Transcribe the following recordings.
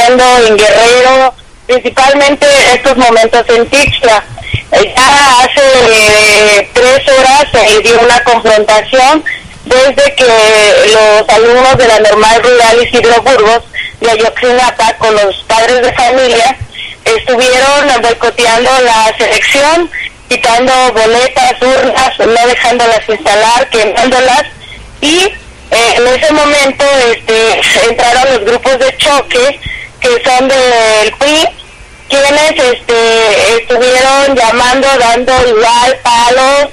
pasando en Guerrero, principalmente estos momentos en Tixla. Ya hace 3 horas se dio una confrontación desde que los alumnos de la Normal Rural Isidro Burgos de Ayotzinapa con los padres de familia estuvieron boicoteando la selección, quitando boletas, urnas, no dejándolas instalar, quemándolas, y en ese momento entraron los grupos de choque que son del PRI, quienes estuvieron llamando, dando igual palos,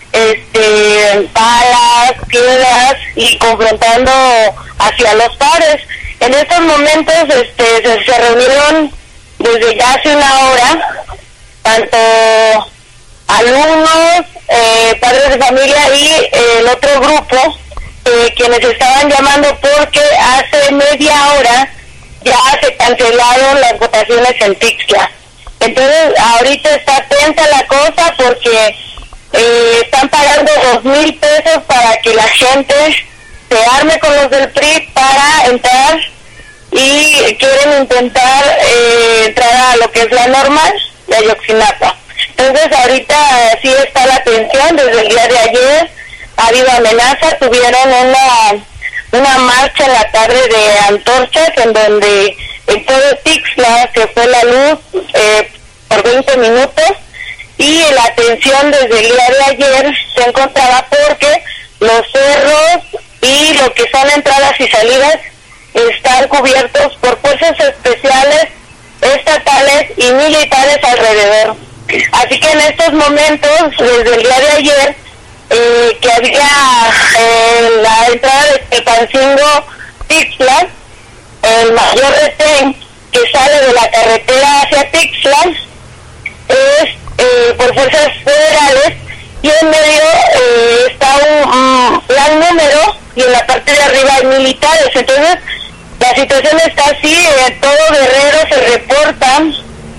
palas, piedras y confrontando hacia los padres. En estos momentos se reunieron desde ya hace una hora tanto alumnos, padres de familia y el otro grupo, quienes estaban llamando porque hace media hora ya se cancelaron las votaciones en Tixla. Entonces ahorita está tensa la cosa porque están pagando 2,000 pesos para que la gente se arme con los del PRI para entrar, y quieren intentar entrar a lo que es la Normal de Ayotzinapa. Entonces ahorita sí está la tensión. Desde el día de ayer ha habido amenaza, tuvieron una marcha en la tarde de antorchas en donde en todo Tixla se fue la luz por 20 minutos, y la tensión desde el día de ayer se encontraba porque los cerros y lo que son entradas y salidas están cubiertos por fuerzas especiales, estatales y militares alrededor. Así que en estos momentos, desde el día de ayer, que había la entrada de Tepancingo Tixla, el mayor retén que sale de la carretera hacia Tixla es por fuerzas federales, y en medio está un gran número, y en la parte de arriba hay militares. Entonces la situación está así, en todo Guerrero se reportan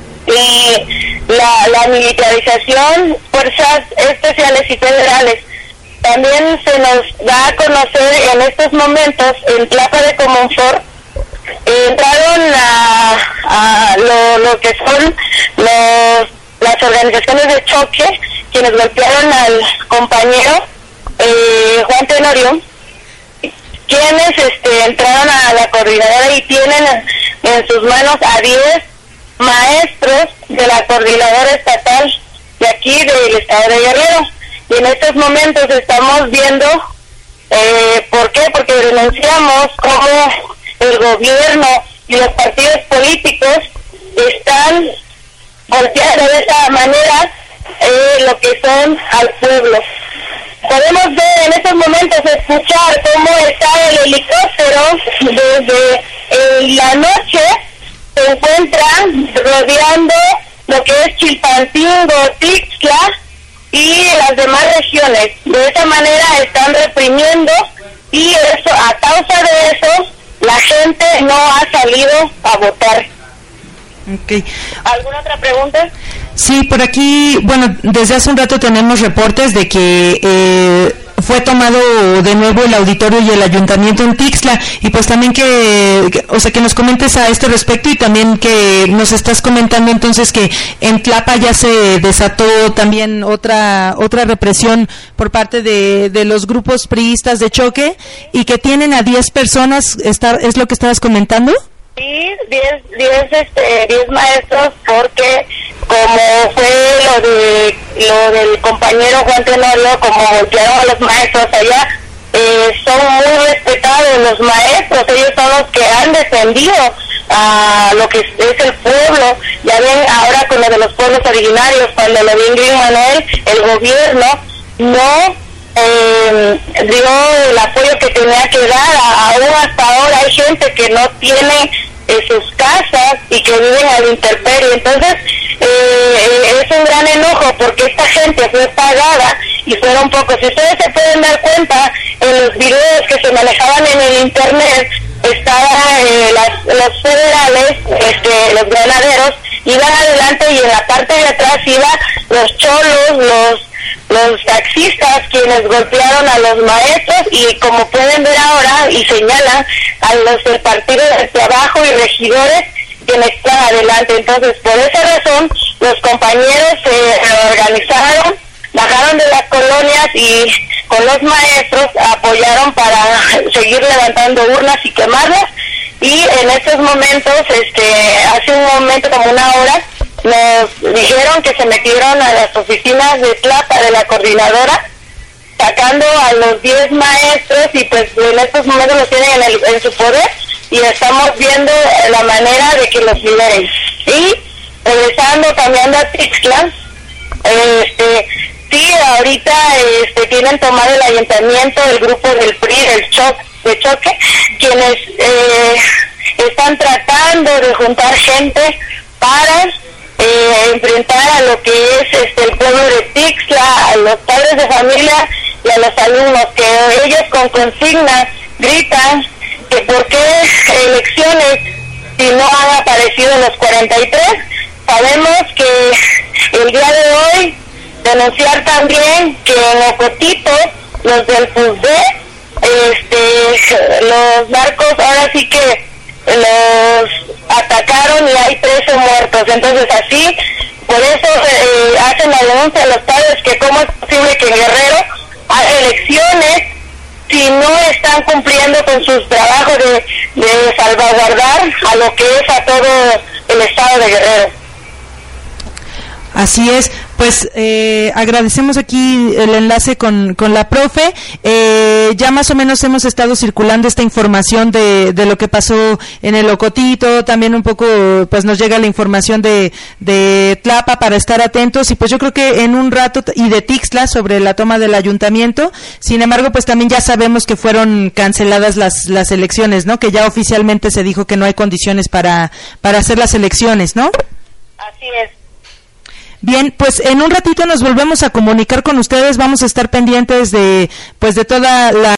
la militarización, fuerzas especiales y federales. También se nos da a conocer en estos momentos en Tlapa de Comonfort entraron a lo que son las organizaciones de choque, quienes golpearon al compañero Juan Tenorio, quienes entraron a la coordinadora y tienen en sus manos a 10 maestros de la coordinadora estatal de aquí del estado de Guerrero. Y en estos momentos estamos viendo ¿por qué? Porque denunciamos cómo el gobierno y los partidos políticos están golpeando de esa manera lo que son al pueblo. Podemos ver en estos momentos, escuchar cómo está el helicóptero desde la noche, se encuentra rodeando lo que es Chilpancingo, Tixla y las demás regiones. De esa manera están reprimiendo, y eso, a causa de eso, la gente no ha salido a votar. Okay. ¿Alguna otra pregunta? Sí, por aquí, bueno, desde hace un rato tenemos reportes de que fue tomado de nuevo el auditorio y el ayuntamiento en Tixla, y pues también que nos comentes a este respecto, y también que nos estás comentando entonces que en Tlapa ya se desató también otra represión por parte de los grupos priistas de choque, y que tienen a 10 personas, ¿es lo que estabas comentando? Sí, 10 maestros, porque como fue lo del compañero Juan Tenorio, como golpearon a los maestros allá, son muy respetados los maestros. Ellos son los que han defendido a lo que es el pueblo. Ya ven ahora con lo de los pueblos originarios, cuando lo dio Ingrid Manuel, el gobierno no dio el apoyo que tenía que dar. Aún hasta ahora hay gente que no tiene sus casas y que viven a la intemperie. Entonces es un gran enojo, porque esta gente fue pagada y fueron pocos. Si ustedes se pueden dar cuenta, en los videos que se manejaban en el internet, estaban los federales, los granaderos, iban adelante, y en la parte de atrás iban los cholos, los taxistas, quienes golpearon a los maestros. Y como pueden ver ahora, y señalan a los del Partido del Trabajo y regidores, quienes están adelante. Entonces, por esa razón, los compañeros se organizaron, bajaron de las colonias y con los maestros apoyaron para seguir levantando urnas y quemarlas. Y en estos momentos, hace un momento, como una hora, nos dijeron que se metieron a las oficinas de Tlapa, de la coordinadora, sacando a los 10 maestros, y pues en estos momentos los tienen en su poder, y estamos viendo la manera de que los liberen. Y regresando, cambiando a Tixla, sí, ahorita tienen tomado el ayuntamiento, el grupo del PRI, de choque, quienes están tratando de juntar gente para enfrentar a lo que es el pueblo de Tixla, a los padres de familia y a los alumnos, que ellos con consignas gritan que por qué elecciones si no han aparecido los 43. Sabemos que el día de hoy denunciar también que en Ocotito los del FUSD, los narcos ahora sí que los atacaron y hay 13 muertos. Entonces así, por eso hacen la denuncia a los padres que cómo es posible que en Guerrero haya elecciones si no están cumpliendo con sus trabajos de salvaguardar a lo que es a todo el estado de Guerrero. Así es, pues agradecemos aquí el enlace con la profe. Ya más o menos hemos estado circulando esta información de lo que pasó en el Ocotito, también un poco pues nos llega la información de Tlapa para estar atentos, y pues yo creo que en un rato, y de Tixla sobre la toma del ayuntamiento. Sin embargo, pues también ya sabemos que fueron canceladas las elecciones, ¿no? Que ya oficialmente se dijo que no hay condiciones para hacer las elecciones, ¿no? Así es. Bien, pues en un ratito nos volvemos a comunicar con ustedes, vamos a estar pendientes de toda la